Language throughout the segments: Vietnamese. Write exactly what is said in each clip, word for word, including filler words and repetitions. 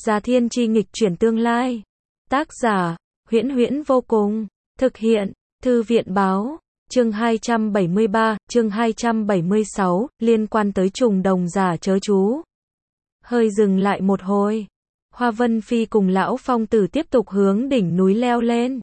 Già Thiên Chi nghịch chuyển tương lai. Tác giả, Huyễn Huyễn vô cùng. Thực hiện, Thư viện báo. Chương hai trăm bảy mươi ba, chương hai trăm bảy mươi sáu, liên quan tới trùng đồng giả chớ chú. Hơi dừng lại một hồi. Hoa Vân Phi cùng Lão Phong Tử tiếp tục hướng đỉnh núi leo lên.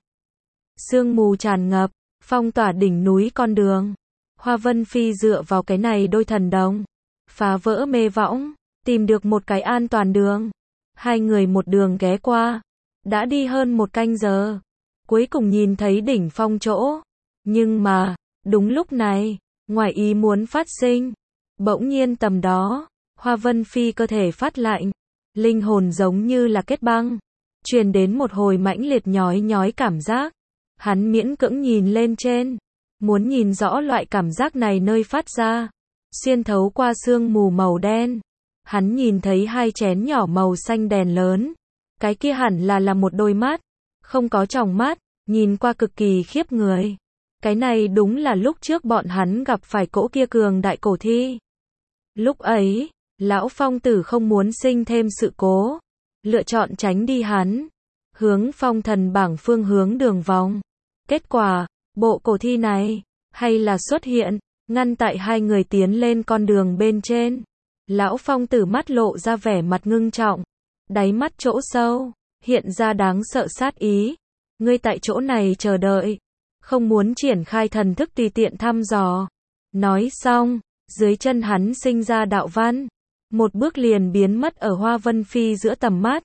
Sương mù tràn ngập, phong tỏa đỉnh núi con đường. Hoa Vân Phi dựa vào cái này đôi thần đồng, phá vỡ mê võng, tìm được một cái an toàn đường. Hai người một đường ghé qua, đã đi hơn một canh giờ, cuối cùng nhìn thấy đỉnh phong chỗ. Nhưng mà, đúng lúc này, ngoài ý muốn phát sinh. Bỗng nhiên tầm đó, Hoa Vân Phi cơ thể phát lạnh, linh hồn giống như là kết băng, truyền đến một hồi mãnh liệt nhói nhói cảm giác. Hắn miễn cưỡng nhìn lên trên, muốn nhìn rõ loại cảm giác này nơi phát ra. Xuyên thấu qua sương mù màu đen, hắn nhìn thấy hai chén nhỏ màu xanh đèn lớn. Cái kia hẳn là là một đôi mắt, không có tròng mắt, nhìn qua cực kỳ khiếp người. Cái này đúng là lúc trước bọn hắn gặp phải cỗ kia cường đại cổ thi. Lúc ấy, Lão Phong Tử không muốn sinh thêm sự cố, lựa chọn tránh đi hắn, hướng phong thần bảng phương hướng đường vòng. Kết quả, bộ cổ thi này, hay là xuất hiện, ngăn tại hai người tiến lên con đường bên trên. Lão Phong Tử mắt lộ ra vẻ mặt ngưng trọng, đáy mắt chỗ sâu, hiện ra đáng sợ sát ý. Ngươi tại chỗ này chờ đợi, không muốn triển khai thần thức tùy tiện thăm dò. Nói xong, dưới chân hắn sinh ra đạo văn, một bước liền biến mất ở Hoa Vân Phi giữa tầm mắt.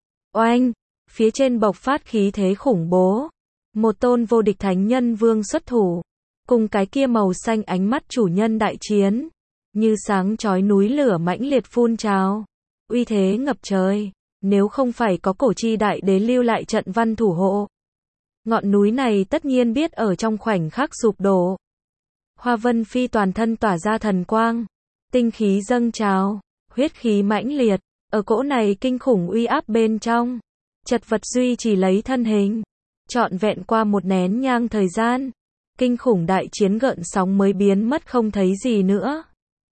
Oanh, phía trên bộc phát khí thế khủng bố. Một tôn vô địch thánh nhân vương xuất thủ, cùng cái kia màu xanh ánh mắt chủ nhân đại chiến, như sáng chói núi lửa mãnh liệt phun trào, uy thế ngập trời. Nếu không phải có cổ chi đại đế lưu lại trận văn thủ hộ, ngọn núi này tất nhiên biết ở trong khoảnh khắc sụp đổ. Hoa Vân Phi toàn thân tỏa ra thần quang, tinh khí dâng trào, huyết khí mãnh liệt, ở cỗ này kinh khủng uy áp bên trong, chật vật duy trì lấy thân hình. Trọn vẹn qua một nén nhang thời gian, kinh khủng đại chiến gợn sóng mới biến mất không thấy gì nữa.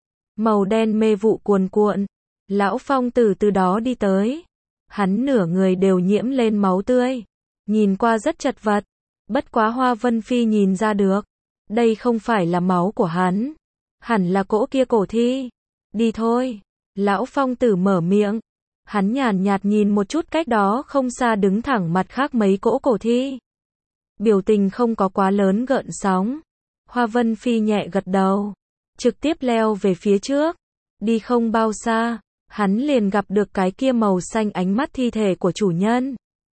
Màu đen mê vụ cuồn cuộn, Lão Phong Tử từ đó đi tới. Hắn nửa người đều nhiễm lên máu tươi, nhìn qua rất chật vật. Bất quá Hoa Vân Phi nhìn ra được, đây không phải là máu của hắn, hẳn là cỗ kia cổ thi. Đi thôi, Lão Phong Tử mở miệng. Hắn nhàn nhạt nhìn một chút cách đó không xa đứng thẳng mặt khác mấy cỗ cổ thi. Biểu tình không có quá lớn gợn sóng. Hoa Vân Phi nhẹ gật đầu, trực tiếp leo về phía trước. Đi không bao xa, hắn liền gặp được cái kia màu xanh ánh mắt thi thể của chủ nhân.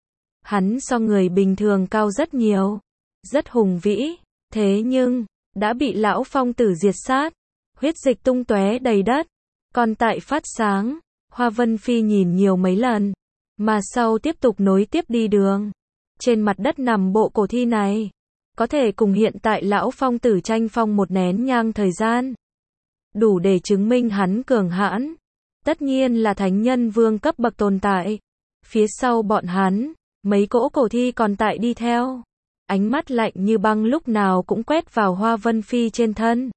Hắn so người bình thường cao rất nhiều, rất hùng vĩ, thế nhưng, đã bị Lão Phong Tử diệt sát. Huyết dịch tung tóe đầy đất, còn tại phát sáng. Hoa Vân Phi nhìn nhiều mấy lần, mà sau tiếp tục nối tiếp đi đường. Trên mặt đất nằm bộ cổ thi này, có thể cùng hiện tại Lão Phong Tử tranh phong một nén nhang thời gian, đủ để chứng minh hắn cường hãn. Tất nhiên là thánh nhân vương cấp bậc tồn tại. Phía sau bọn hắn, mấy cỗ cổ thi còn tại đi theo. Ánh mắt lạnh như băng lúc nào cũng quét vào Hoa Vân Phi trên thân,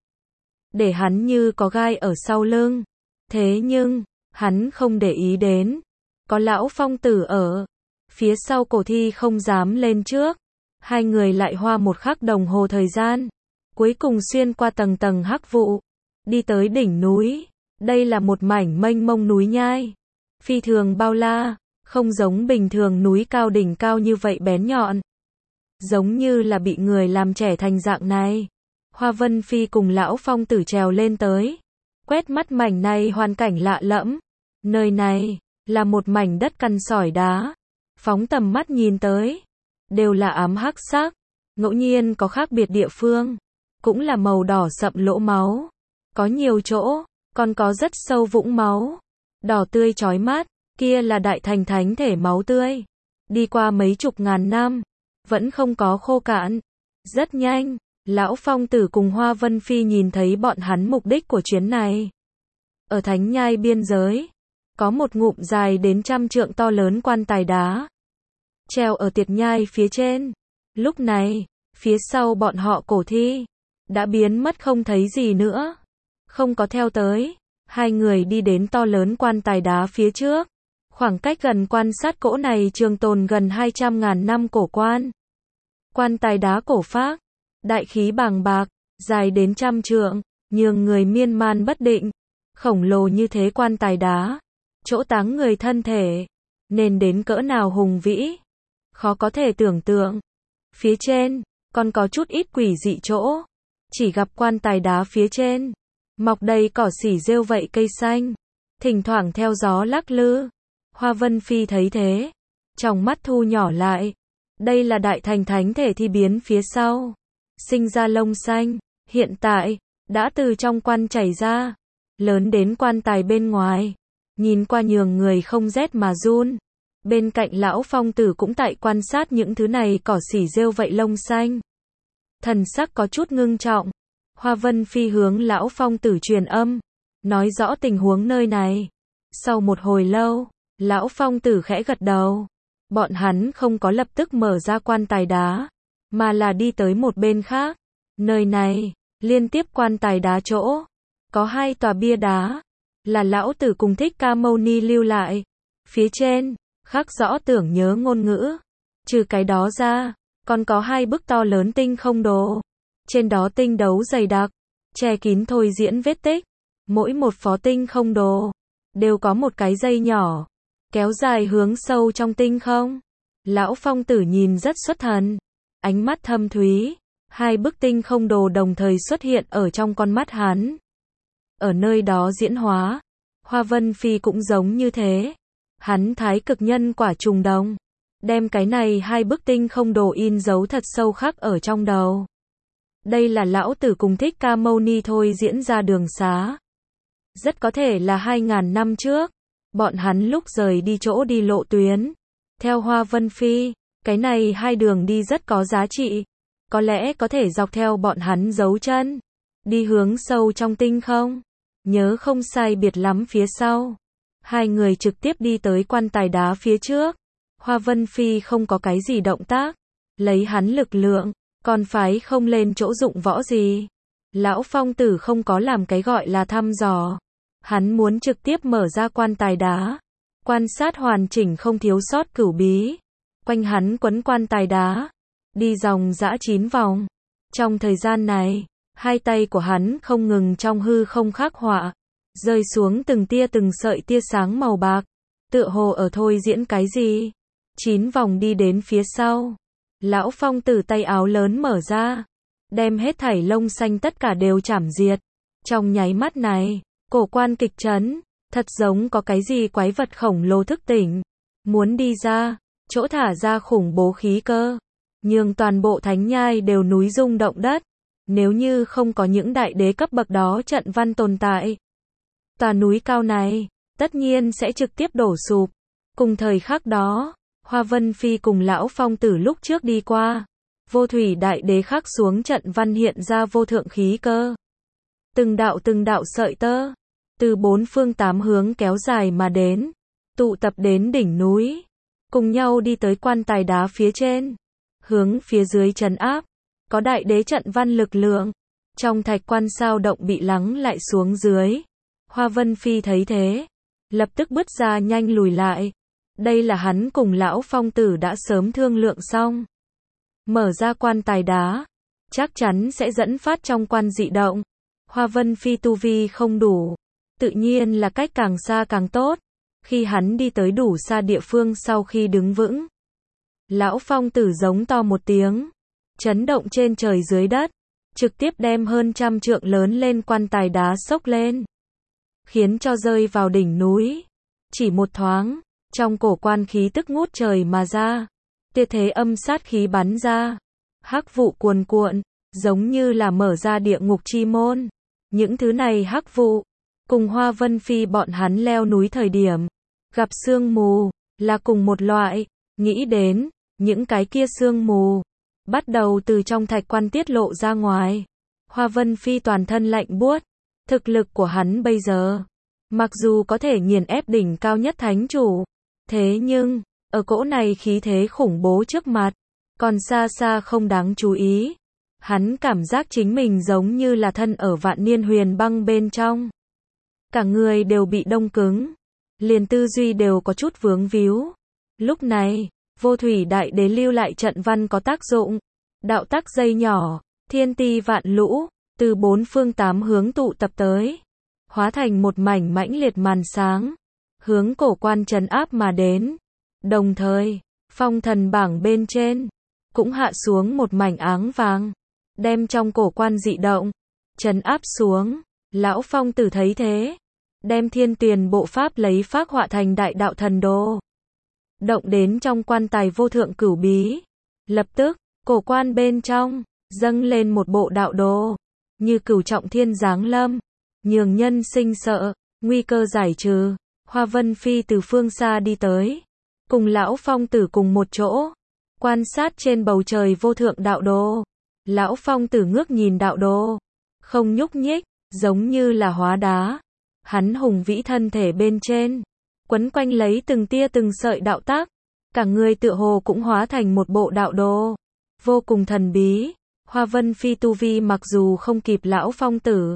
để hắn như có gai ở sau lưng. Thế nhưng, hắn không để ý đến, có Lão Phong Tử ở, phía sau cổ thi không dám lên trước. Hai người lại hoa một khắc đồng hồ thời gian, cuối cùng xuyên qua tầng tầng hắc vụ, đi tới đỉnh núi. Đây là một mảnh mênh mông núi nhai, phi thường bao la, không giống bình thường núi cao đỉnh cao như vậy bén nhọn, giống như là bị người làm trẻ thành dạng này. Hoa Vân Phi cùng Lão Phong Tử trèo lên tới, quét mắt mảnh này hoàn cảnh lạ lẫm. Nơi này là một mảnh đất căn sỏi đá, phóng tầm mắt nhìn tới, đều là ám hắc sắc, ngẫu nhiên có khác biệt địa phương, cũng là màu đỏ sậm lỗ máu, có nhiều chỗ còn có rất sâu vũng máu, đỏ tươi chói mắt. Kia là đại thành thánh thể máu tươi, đi qua mấy chục ngàn năm, vẫn không có khô cạn. Rất nhanh, Lão Phong Tử cùng Hoa Vân Phi nhìn thấy bọn hắn mục đích của chuyến này. Ở thánh nhai biên giới, có một ngụm dài đến trăm trượng to lớn quan tài đá, treo ở tiệt nhai phía trên. Lúc này, phía sau bọn họ cổ thi đã biến mất không thấy gì nữa, không có theo tới. Hai người đi đến to lớn quan tài đá phía trước, Khoảng cách gần quan sát cỗ này trường tồn gần hai trăm ngàn năm cổ quan. Quan tài đá cổ phác, đại khí bàng bạc, dài đến trăm trượng, nhường người miên man bất định. Khổng lồ như thế quan tài đá, chỗ táng người thân thể, nên đến cỡ nào hùng vĩ, khó có thể tưởng tượng. Phía trên, còn có chút ít quỷ dị chỗ, chỉ gặp quan tài đá phía trên, mọc đầy cỏ xỉ rêu vậy cây xanh, thỉnh thoảng theo gió lắc lư. Hoa Vân Phi thấy thế, trong mắt thu nhỏ lại, đây là đại thành thánh thể thi biến phía sau, sinh ra lông xanh, hiện tại, đã từ trong quan chảy ra, lớn đến quan tài bên ngoài, nhìn qua nhường người không rét mà run. Bên cạnh lão phong tử cũng tại quan sát những thứ này cỏ xỉ rêu vậy lông xanh. Thần sắc có chút ngưng trọng, Hoa Vân Phi hướng lão phong tử truyền âm, nói rõ tình huống nơi này. Sau một hồi lâu, lão phong tử khẽ gật đầu. Bọn hắn không có lập tức mở ra quan tài đá, mà là đi tới một bên khác. Nơi này, liên tiếp quan tài đá chỗ, có hai tòa bia đá, là lão tử cùng Thích Ca Mâu Ni lưu lại. Phía trên, khắc rõ tưởng nhớ ngôn ngữ. Trừ cái đó ra, còn có hai bức to lớn tinh không đồ. Trên đó tinh đấu dày đặc, che kín thôi diễn vết tích. Mỗi một phó tinh không đồ, đều có một cái dây nhỏ, kéo dài hướng sâu trong tinh không. Lão phong tử nhìn rất xuất thần, ánh mắt thâm thúy. Hai bức tinh không đồ đồng thời xuất hiện ở trong con mắt hắn. Ở nơi đó diễn hóa, Hoa Vân Phi cũng giống như thế. Hắn thái cực nhân quả trùng đồng, đem cái này hai bức tinh không đồ in dấu thật sâu khắc ở trong đầu. Đây là lão tử cùng Thích Ca Mâu Ni thôi diễn ra đường xá. Rất có thể là hai ngàn năm trước, bọn hắn lúc rời đi chỗ đi lộ tuyến. Theo Hoa Vân Phi, cái này hai đường đi rất có giá trị. Có lẽ có thể dọc theo bọn hắn dấu chân, đi hướng sâu trong tinh không. Nhớ không sai biệt lắm phía sau, hai người trực tiếp đi tới quan tài đá phía trước. Hoa Vân Phi không có cái gì động tác, lấy hắn lực lượng, còn phái không lên chỗ dụng võ gì. Lão phong tử không có làm cái gọi là thăm dò, hắn muốn trực tiếp mở ra quan tài đá, quan sát hoàn chỉnh không thiếu sót cửu bí. Quanh hắn quấn quan tài đá, đi dòng dã chín vòng. Trong thời gian này, hai tay của hắn không ngừng trong hư không khắc họa, rơi xuống từng tia từng sợi tia sáng màu bạc, tựa hồ ở thôi diễn cái gì. Chín vòng đi đến phía sau, lão phong tử tay áo lớn mở ra, đem hết thảy lông xanh tất cả đều chảm diệt. Trong nháy mắt này, cổ quan kịch chấn, thật giống có cái gì quái vật khổng lồ thức tỉnh, muốn đi ra, chỗ thả ra khủng bố khí cơ, nhường toàn bộ thánh nhai đều núi rung động đất. Nếu như không có những đại đế cấp bậc đó trận văn tồn tại, tòa núi cao này, tất nhiên sẽ trực tiếp đổ sụp. Cùng thời khắc đó, Hoa Vân Phi cùng lão phong tử lúc trước đi qua, vô thủy đại đế khắc xuống trận văn hiện ra vô thượng khí cơ. Từng đạo từng đạo sợi tơ, từ bốn phương tám hướng kéo dài mà đến, tụ tập đến đỉnh núi, cùng nhau đi tới quan tài đá phía trên, hướng phía dưới trấn áp. Có đại đế trận văn lực lượng, trong thạch quan sao động bị lắng lại xuống dưới. Hoa Vân Phi thấy thế, lập tức bứt ra nhanh lùi lại. Đây là hắn cùng lão phong tử đã sớm thương lượng xong. Mở ra quan tài đá, chắc chắn sẽ dẫn phát trong quan dị động. Hoa Vân Phi tu vi không đủ, tự nhiên là cách càng xa càng tốt. Khi hắn đi tới đủ xa địa phương sau khi đứng vững, lão phong tử giống to một tiếng, chấn động trên trời dưới đất, trực tiếp đem hơn trăm trượng lớn lên quan tài đá xốc lên, khiến cho rơi vào đỉnh núi. Chỉ một thoáng, trong cổ quan khí tức ngút trời mà ra, tia thế âm sát khí bắn ra, hắc vụ cuồn cuộn, giống như là mở ra địa ngục chi môn. Những thứ này hắc vụ, cùng Hoa Vân Phi bọn hắn leo núi thời điểm, gặp sương mù, là cùng một loại. Nghĩ đến, những cái kia sương mù, bắt đầu từ trong thạch quan tiết lộ ra ngoài. Hoa Vân Phi toàn thân lạnh buốt, thực lực của hắn bây giờ, mặc dù có thể nghiền ép đỉnh cao nhất thánh chủ, thế nhưng, ở cỗ này khí thế khủng bố trước mặt, còn xa xa không đáng chú ý. Hắn cảm giác chính mình giống như là thân ở vạn niên huyền băng bên trong. Cả người đều bị đông cứng, liền tư duy đều có chút vướng víu. Lúc này, Vô Thủy Đại Đế lưu lại trận văn có tác dụng. Đạo tắc dây nhỏ, thiên ti vạn lũ, từ bốn phương tám hướng tụ tập tới, hóa thành một mảnh mãnh liệt màn sáng, hướng cổ quan trấn áp mà đến. Đồng thời, phong thần bảng bên trên, cũng hạ xuống một mảnh áng vàng, đem trong cổ quan dị động, trấn áp xuống. Lão Phong Tử thấy thế, đem thiên tuyền bộ pháp lấy phác họa thành đại đạo thần đồ, động đến trong quan tài vô thượng cửu bí. Lập tức, cổ quan bên trong, dâng lên một bộ đạo đồ, như cửu trọng thiên giáng lâm, nhường nhân sinh sợ, nguy cơ giải trừ. Hoa Vân Phi từ phương xa đi tới, cùng Lão Phong Tử cùng một chỗ, quan sát trên bầu trời vô thượng đạo đồ. Lão Phong Tử ngước nhìn đạo đồ, không nhúc nhích, giống như là hóa đá. Hắn hùng vĩ thân thể bên trên, quấn quanh lấy từng tia từng sợi đạo tác, cả người tựa hồ cũng hóa thành một bộ đạo đồ, vô cùng thần bí. Hoa Vân Phi tu vi mặc dù không kịp Lão Phong Tử,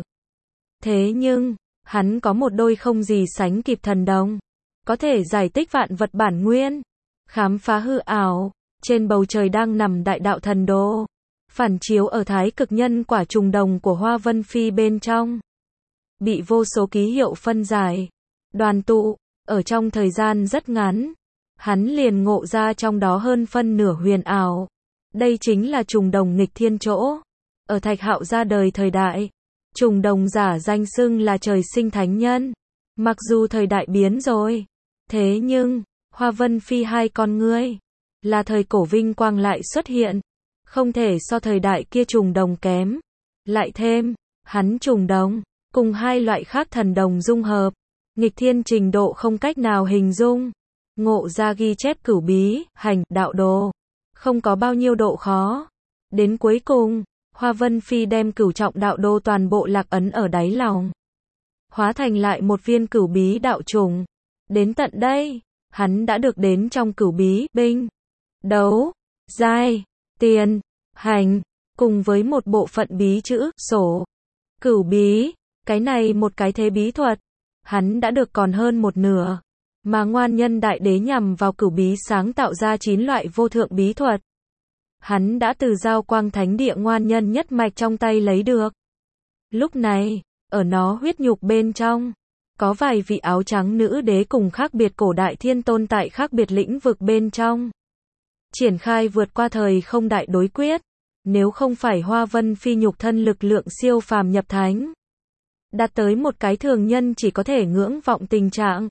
thế nhưng, hắn có một đôi không gì sánh kịp thần đồng, có thể giải tích vạn vật bản nguyên, khám phá hư ảo. Trên bầu trời đang nằm đại đạo thần đồ, phản chiếu ở thái cực nhân quả trùng đồng của Hoa Vân Phi bên trong, bị vô số ký hiệu phân giải, đoàn tụ, ở trong thời gian rất ngắn, hắn liền ngộ ra trong đó hơn phân nửa huyền ảo. Đây chính là trùng đồng nghịch thiên chỗ. Ở Thạch Hạo ra đời thời đại, trùng đồng giả danh xưng là trời sinh thánh nhân. Mặc dù thời đại biến rồi, thế nhưng, Hoa Vân Phi hai con ngươi, là thời cổ vinh quang lại xuất hiện, không thể so thời đại kia trùng đồng kém. Lại thêm, hắn trùng đồng, cùng hai loại khác thần đồng dung hợp, nghịch thiên trình độ không cách nào hình dung. Ngộ ra ghi chép cửu bí, hành, đạo đồ, không có bao nhiêu độ khó. Đến cuối cùng, Hoa Vân Phi đem cửu trọng đạo đồ toàn bộ lạc ấn ở đáy lòng, hóa thành lại một viên cửu bí đạo trùng. Đến tận đây, hắn đã được đến trong cửu bí, binh, đấu, giai, tiền, hành, cùng với một bộ phận bí chữ, sổ. Cửu bí, cái này một cái thế bí thuật, hắn đã được còn hơn một nửa. Mà Ngoan Nhân Đại Đế nhằm vào cửu bí sáng tạo ra chín loại vô thượng bí thuật, hắn đã từ Giao Quang Thánh Địa Ngoan Nhân nhất mạch trong tay lấy được. Lúc này, ở nó huyết nhục bên trong, có vài vị áo trắng nữ đế cùng khác biệt cổ đại thiên tôn tại khác biệt lĩnh vực bên trong, triển khai vượt qua thời không đại đối quyết. Nếu không phải Hoa Vân Phi nhục thân lực lượng siêu phàm nhập thánh, đạt tới một cái thường nhân chỉ có thể ngưỡng vọng tình trạng,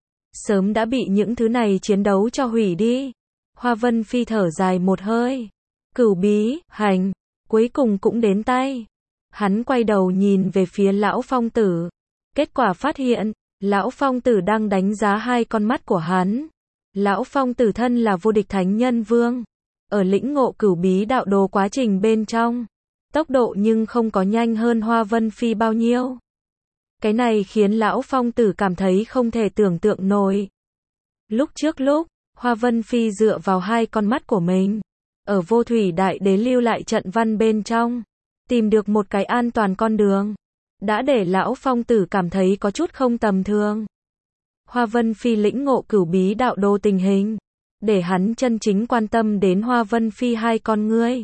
sớm đã bị những thứ này chiến đấu cho hủy đi. Hoa Vân Phi thở dài một hơi, cửu bí, hành, cuối cùng cũng đến tay. Hắn quay đầu nhìn về phía Lão Phong Tử, kết quả phát hiện, Lão Phong Tử đang đánh giá hai con mắt của hắn. Lão Phong Tử thân là vô địch thánh nhân vương, ở lĩnh ngộ cửu bí đạo đồ quá trình bên trong, tốc độ nhưng không có nhanh hơn Hoa Vân Phi bao nhiêu. Cái này khiến Lão Phong Tử cảm thấy không thể tưởng tượng nổi. Lúc trước lúc, Hoa Vân Phi dựa vào hai con mắt của mình, ở Vô Thủy Đại Đế lưu lại trận văn bên trong, tìm được một cái an toàn con đường, đã để Lão Phong Tử cảm thấy có chút không tầm thường. Hoa Vân Phi lĩnh ngộ cửu bí đạo đồ tình hình, để hắn chân chính quan tâm đến Hoa Vân Phi hai con ngươi.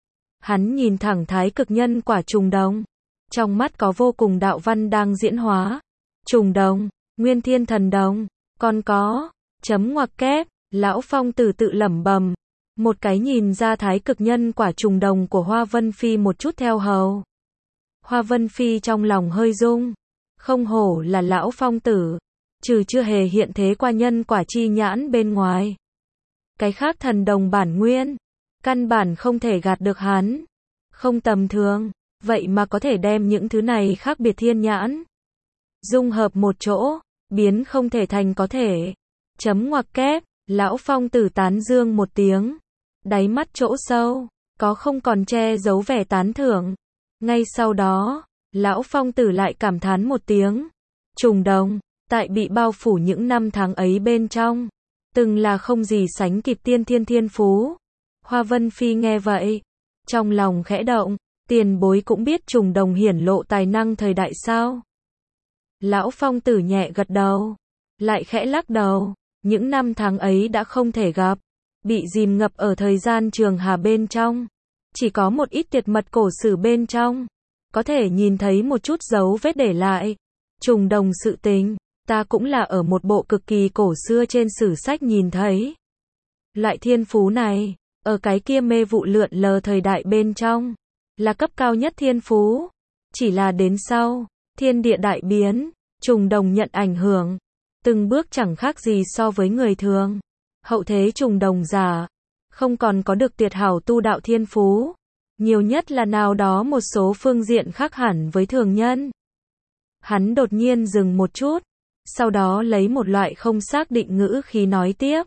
Hắn nhìn thẳng thái cực nhân quả trùng đồng, trong mắt có vô cùng đạo văn đang diễn hóa. Trùng đồng, nguyên thiên thần đồng, còn có, chấm ngoặc kép. Lão Phong Tử tự lẩm bẩm, một cái nhìn ra thái cực nhân quả trùng đồng của Hoa Vân Phi một chút theo hầu. Hoa Vân Phi trong lòng hơi rung, không hổ là Lão Phong Tử, trừ chưa hề hiện thế qua nhân quả chi nhãn bên ngoài, cái khác thần đồng bản nguyên, căn bản không thể gạt được hắn. Không tầm thường, vậy mà có thể đem những thứ này khác biệt thiên nhãn dung hợp một chỗ, biến không thể thành có thể. Chấm ngoặc kép. Lão Phong Tử tán dương một tiếng, đáy mắt chỗ sâu, có không còn che giấu vẻ tán thưởng. Ngay sau đó, Lão Phong Tử lại cảm thán một tiếng. Trùng đồng, tại bị bao phủ những năm tháng ấy bên trong, từng là không gì sánh kịp tiên thiên thiên phú. Hoa Vân Phi nghe vậy, trong lòng khẽ động, tiền bối cũng biết trùng đồng hiển lộ tài năng thời đại sao? Lão Phong Tử nhẹ gật đầu. lại khẽ lắc đầu. Những năm tháng ấy đã không thể gặp, bị dìm ngập ở thời gian trường hà bên trong. Chỉ có một ít tuyệt mật cổ sử bên trong, có thể nhìn thấy một chút dấu vết để lại. Trùng đồng sự tình, ta cũng là ở một bộ cực kỳ cổ xưa trên sử sách nhìn thấy. Loại thiên phú này, ở cái kia mê vụ lượn lờ thời đại bên trong, là cấp cao nhất thiên phú. Chỉ là đến sau, thiên địa đại biến, trùng đồng nhận ảnh hưởng, từng bước chẳng khác gì so với người thường. Hậu thế trùng đồng giả, không còn có được tuyệt hảo tu đạo thiên phú, nhiều nhất là nào đó một số phương diện khác hẳn với thường nhân. Hắn đột nhiên dừng một chút, sau đó lấy một loại không xác định ngữ khí nói tiếp.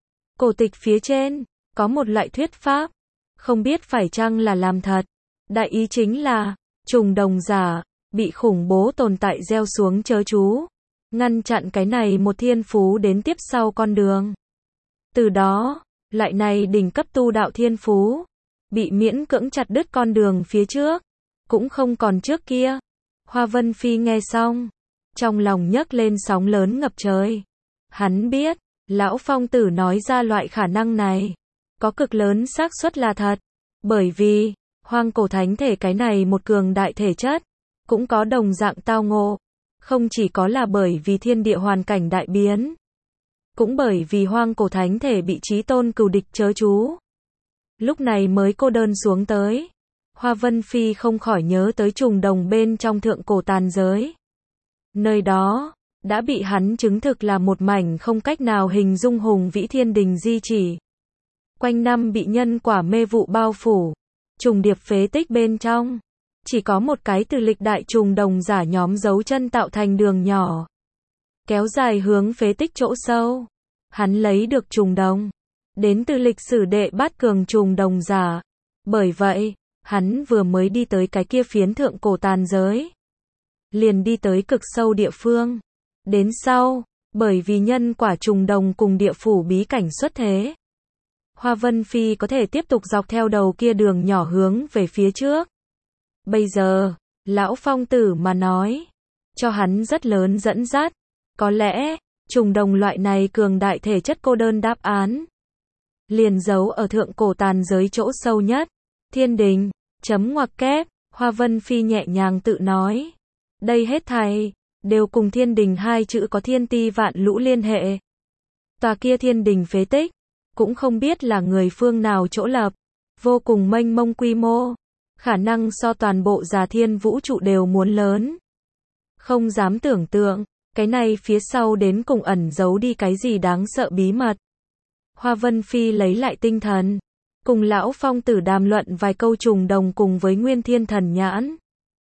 Cổ tịch phía trên, có một loại thuyết pháp, không biết phải chăng là làm thật. Đại ý chính là, trùng đồng giả, bị khủng bố tồn tại gieo xuống chớ chú, ngăn chặn cái này một thiên phú đến tiếp sau con đường. Từ đó, loại này đỉnh cấp tu đạo thiên phú, bị miễn cưỡng chặt đứt con đường phía trước, cũng không còn trước kia. Hoa Vân Phi nghe xong, trong lòng nhấc lên sóng lớn ngập trời. Hắn biết, lão phong tử nói ra loại khả năng này, có cực lớn xác suất là thật, bởi vì, hoang cổ thánh thể cái này một cường đại thể chất, cũng có đồng dạng tao ngộ, không chỉ có là bởi vì thiên địa hoàn cảnh đại biến, cũng bởi vì hoang cổ thánh thể bị chí tôn cừu địch chớ chú. Lúc này mới cô đơn xuống tới. Hoa Vân Phi không khỏi nhớ tới trùng đồng bên trong thượng cổ tàn giới. Nơi đó, đã bị hắn chứng thực là một mảnh không cách nào hình dung hùng vĩ thiên đình di chỉ. Quanh năm bị nhân quả mê vụ bao phủ, trùng điệp phế tích bên trong. Chỉ có một cái từ lịch đại trùng đồng giả nhóm dấu chân tạo thành đường nhỏ, kéo dài hướng phế tích chỗ sâu. Hắn lấy được trùng đồng, đến từ lịch sử đệ bát cường trùng đồng giả. Bởi vậy, hắn vừa mới đi tới cái kia phiến thượng cổ tàn giới, liền đi tới cực sâu địa phương. Đến sau, bởi vì nhân quả trùng đồng cùng địa phủ bí cảnh xuất thế, Hoa Vân Phi có thể tiếp tục dọc theo đầu kia đường nhỏ hướng về phía trước. Bây giờ, lão phong tử mà nói, cho hắn rất lớn dẫn dắt. Có lẽ, trùng đồng loại này cường đại thể chất cô đơn đáp án, liền giấu ở thượng cổ tàn giới chỗ sâu nhất. Thiên đình, chấm ngoặc kép, Hoa Vân Phi nhẹ nhàng tự nói. Đây hết thảy, đều cùng thiên đình hai chữ có thiên ti vạn lũ liên hệ. Tòa kia thiên đình phế tích, cũng không biết là người phương nào chỗ lập, vô cùng mênh mông quy mô, khả năng so toàn bộ già thiên vũ trụ đều muốn lớn. Không dám tưởng tượng, cái này phía sau đến cùng ẩn giấu đi cái gì đáng sợ bí mật. Hoa Vân Phi lấy lại tinh thần, cùng lão phong tử đàm luận vài câu trùng đồng cùng với Nguyên Thiên Thần Nhãn.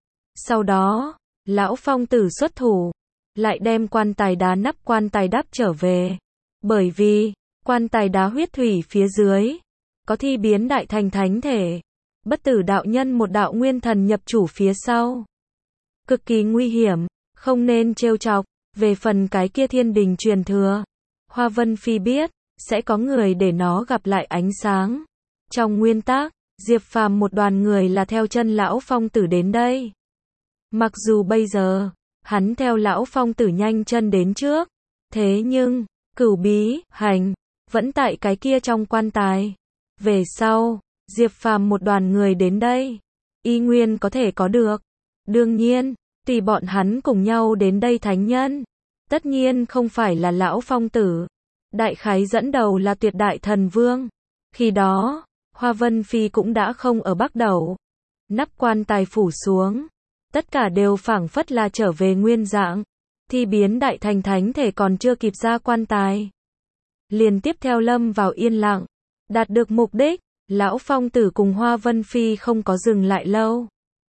Sau đó, lão phong tử xuất thủ, lại đem quan tài đá nắp quan tài đắp trở về. Bởi vì, quan tài đá huyết thủy phía dưới, có thi biến đại thành thánh thể, bất tử đạo nhân một đạo nguyên thần nhập chủ phía sau. Cực kỳ nguy hiểm, không nên trêu chọc. Về phần cái kia thiên đình truyền thừa, Hoa Vân Phi biết, sẽ có người để nó gặp lại ánh sáng. Trong nguyên tắc, Diệp Phàm một đoàn người là theo chân lão phong tử đến đây. Mặc dù bây giờ, hắn theo lão phong tử nhanh chân đến trước, thế nhưng, cửu bí, hành, vẫn tại cái kia trong quan tài. Về sau, Diệp Phàm một đoàn người đến đây, y nguyên có thể có được. Đương nhiên, tùy bọn hắn cùng nhau đến đây thánh nhân, tất nhiên không phải là lão phong tử. Đại khái dẫn đầu là tuyệt đại thần vương. Khi đó, Hoa Vân Phi cũng đã không ở Bắc Đẩu. Nắp quan tài phủ xuống, tất cả đều phảng phất là trở về nguyên dạng. Thi biến đại thành thánh thể còn chưa kịp ra quan tài, liền tiếp theo lâm vào yên lặng. Đạt được mục đích, lão phong tử cùng Hoa Vân Phi không có dừng lại lâu.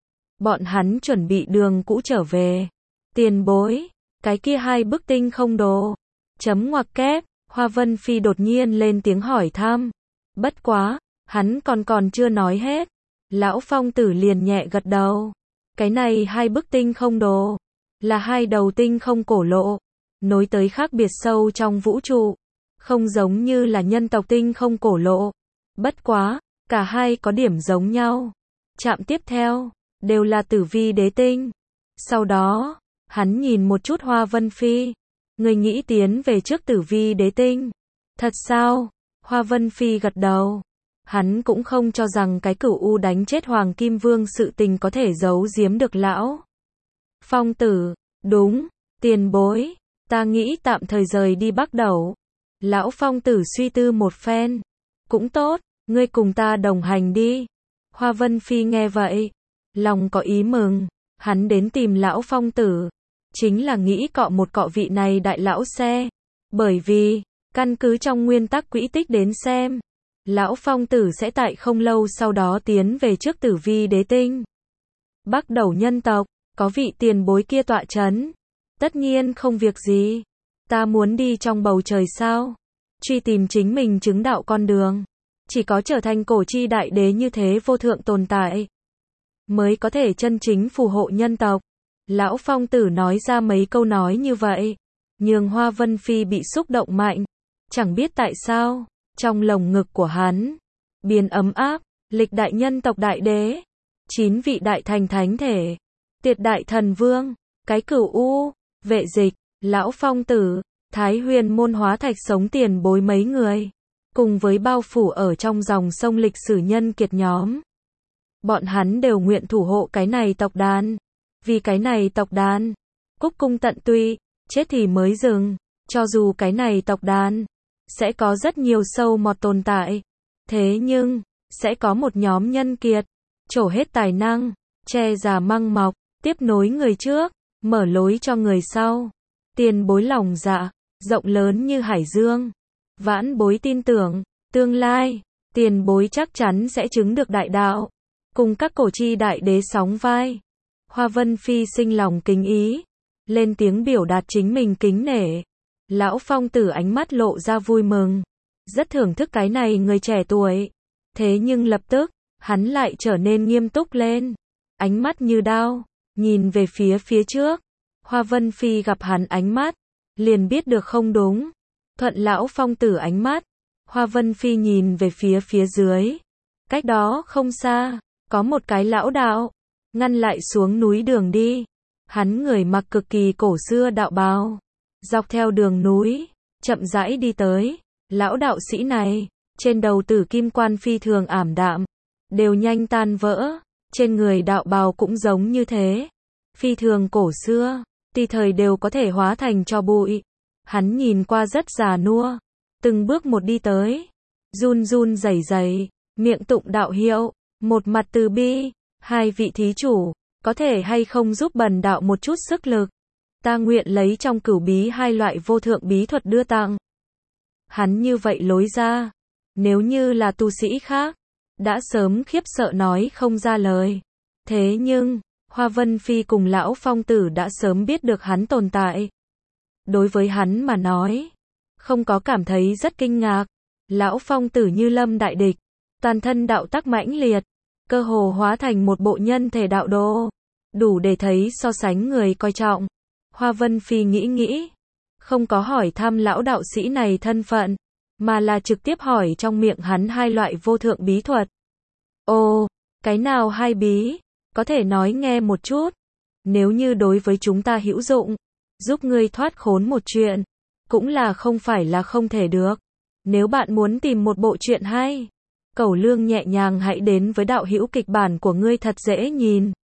Bọn hắn chuẩn bị đường cũ trở về. Tiền bối, cái kia hai bức tinh không đồ. Chấm ngoặc kép, Hoa Vân Phi đột nhiên lên tiếng hỏi thăm. Bất quá, hắn còn còn chưa nói hết. Lão phong tử liền nhẹ gật đầu. Cái này hai bức tinh không đồ, là hai đầu tinh không cổ lộ, nối tới khác biệt sâu trong vũ trụ. Không giống như là nhân tộc tinh không cổ lộ. Bất quá, cả hai có điểm giống nhau. Chạm tiếp theo, đều là tử vi đế tinh. Sau đó, hắn nhìn một chút Hoa Vân Phi. Ngươi nghĩ tiến về trước Tử Vi Đế Tinh? Thật sao? Hoa Vân Phi gật đầu. Hắn cũng không cho rằng cái Cửu U đánh chết Hoàng Kim Vương sự tình có thể giấu giếm được lão Phong tử. Đúng, tiền bối, ta nghĩ tạm thời rời đi Bắc Đẩu. Lão Phong tử suy tư một phen. Cũng tốt, ngươi cùng ta đồng hành đi. Hoa Vân Phi nghe vậy, lòng có ý mừng. Hắn đến tìm lão Phong tử, chính là nghĩ cọ một cọ vị này đại lão xe. Bởi vì, căn cứ trong nguyên tắc quỹ tích đến xem, lão Phong tử sẽ tại không lâu sau đó tiến về trước Tử Vi Đế Tinh. Bắc Đẩu nhân tộc, có vị tiền bối kia tọa chấn. Tất nhiên không việc gì. Ta muốn đi trong bầu trời sao? Truy tìm chính mình chứng đạo con đường. Chỉ có trở thành cổ chi đại đế như thế vô thượng tồn tại, mới có thể chân chính phù hộ nhân tộc. Lão Phong tử nói ra mấy câu nói như vậy, nhường Hoa Vân Phi bị xúc động mạnh. Chẳng biết tại sao, trong lồng ngực của hắn, biến ấm áp, lịch đại nhân tộc đại đế, chín vị đại thành thánh thể, Tiệt đại thần vương, cái Cửu U, vệ dịch, lão Phong tử, Thái Huyền môn hóa thạch sống tiền bối mấy người, cùng với bao phủ ở trong dòng sông lịch sử nhân kiệt nhóm. Bọn hắn đều nguyện thủ hộ cái này tộc đàn. Vì cái này tộc đàn, cúc cung tận tụy, chết thì mới dừng. Cho dù cái này tộc đàn sẽ có rất nhiều sâu mọt tồn tại, thế nhưng sẽ có một nhóm nhân kiệt trổ hết tài năng, che già măng mọc, tiếp nối người trước, mở lối cho người sau. Tiền bối lòng dạ rộng lớn như hải dương, vãn bối tin tưởng tương lai tiền bối chắc chắn sẽ chứng được đại đạo, cùng các cổ chi đại đế sóng vai. Hoa Vân Phi sinh lòng kính ý, lên tiếng biểu đạt chính mình kính nể. Lão Phong tử ánh mắt lộ ra vui mừng, rất thưởng thức cái này người trẻ tuổi. Thế nhưng lập tức, hắn lại trở nên nghiêm túc lên, ánh mắt như đao, nhìn về phía phía trước. Hoa Vân Phi gặp hắn ánh mắt, liền biết được không đúng. Thuận lão Phong tử ánh mắt, Hoa Vân Phi nhìn về phía phía dưới. Cách đó không xa, có một cái lão đạo, ngăn lại xuống núi đường đi. Hắn người mặc cực kỳ cổ xưa đạo bào, dọc theo đường núi, chậm rãi đi tới. Lão đạo sĩ này, trên đầu tử kim quan phi thường ảm đạm, đều nhanh tan vỡ. Trên người đạo bào cũng giống như thế, phi thường cổ xưa, tùy thời đều có thể hóa thành tro bụi. Hắn nhìn qua rất già nua, từng bước một đi tới, run run rẩy rẩy, miệng tụng đạo hiệu, một mặt từ bi. Hai vị thí chủ, có thể hay không giúp bần đạo một chút sức lực? Ta nguyện lấy trong cửu bí hai loại vô thượng bí thuật đưa tặng. Hắn như vậy lối ra, nếu như là tu sĩ khác, đã sớm khiếp sợ nói không ra lời. Thế nhưng, Hoa Vân Phi cùng lão Phong tử đã sớm biết được hắn tồn tại. Đối với hắn mà nói, không có cảm thấy rất kinh ngạc. Lão Phong tử như lâm đại địch, toàn thân đạo tắc mãnh liệt, cơ hồ hóa thành một bộ nhân thể đạo đồ, đủ để thấy so sánh người coi trọng. Hoa Vân Phi nghĩ nghĩ, không có hỏi thăm lão đạo sĩ này thân phận, mà là trực tiếp hỏi trong miệng hắn hai loại vô thượng bí thuật. Ồ, cái nào hai bí? Có thể nói nghe một chút. Nếu như đối với chúng ta hữu dụng, giúp ngươi thoát khốn một chuyện, cũng là không phải là không thể được. Nếu bạn muốn tìm một bộ truyện hay, cẩu lương nhẹ nhàng hãy đến với đạo hữu kịch bản của ngươi thật dễ nhìn.